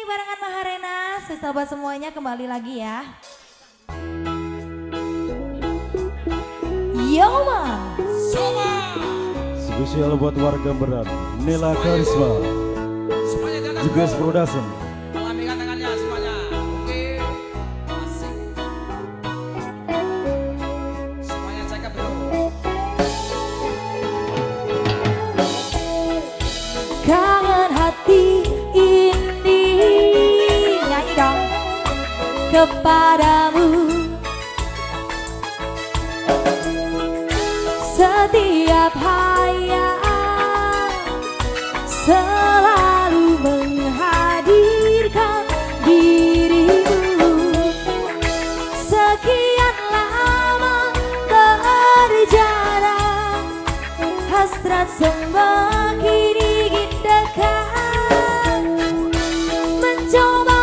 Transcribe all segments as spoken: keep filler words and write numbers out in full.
barengan Maharena, sahabat semuanya kembali lagi ya. Yoma Soma spesial buat warga berat Nela Karisma juga Production. lambaikan tangannya semuanya. Oke, asik. Semuanya cakep bro. kangen hati ini, nyanyi dong, kepadamu. Setiap hayal selalu menghadirkan dirimu. Sekian lama berjalan, hasrat semakin ingin dekat, mencoba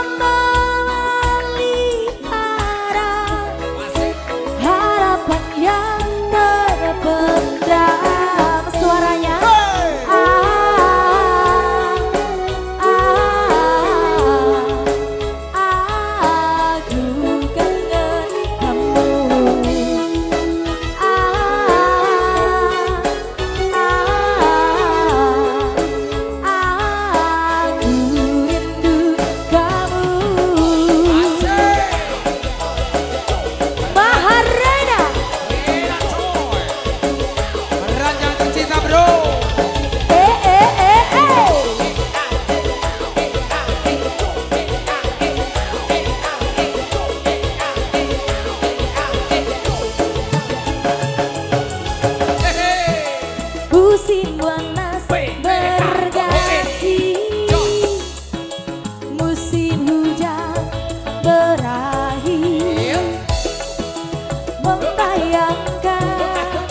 memelihara harapan yang terpendam. Suaranya ah, ah, aku kangen kamu. Ah, ah, aku rindu kamu. Maharena. Gila coy. Beneran jangan cinta bro. Eh eh eh eh. Musim panas berganti, musim hujan berakhir, membayangkan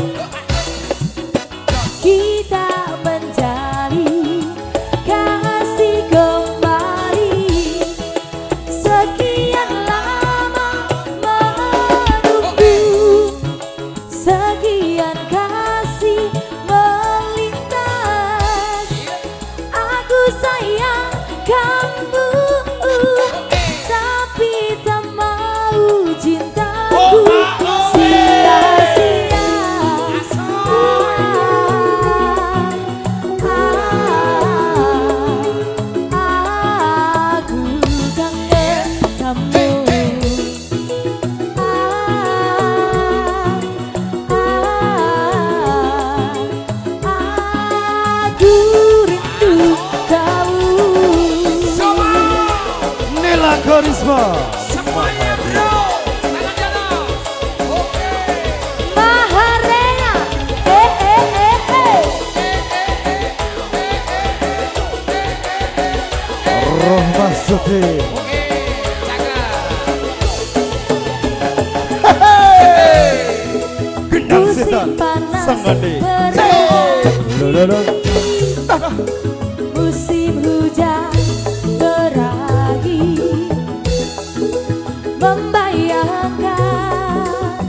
kita menjalin kasih kembali. Sekian lama menunggu, sekian kasih melintas. Aku sayang kamu, tapi tak mau cintaku sia-sia. Ah, aku kangen kamu. Aku rindu kamu. Nela Karisma. Semuanya bro. Tangan jalan. Oke. Maharena. Eh eh eh eh. Roh Masuki. Oke, cakep. Gendang Musim setan panas sang gede. berganti, musim hujan berakhir, membayangkan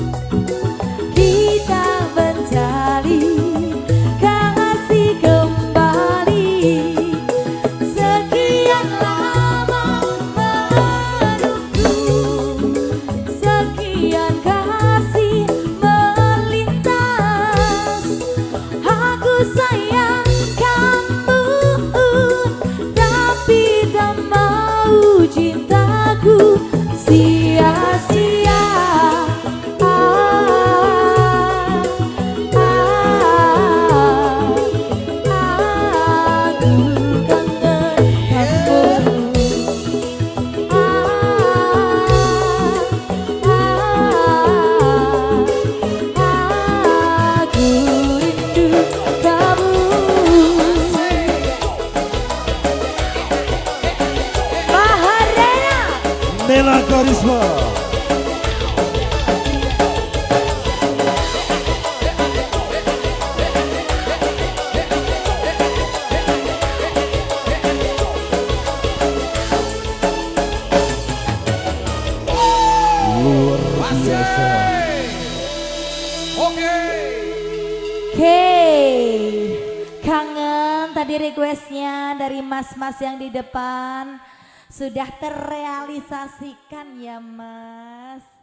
kita menjalin kasih kembali. Sekian lama menunggu, sekian kasih melintas. Aku sayang kamu, tapi tak mau cintaku sia-sia. Ah, ah, aku kangen kamu. Ah, aku rindu kamu. Maharena. Nela Karisma. Luar biasa. Oke. Oke, kangen tadi requestnya dari mas-mas yang di depan. sudah terrealisasikan ya Mas.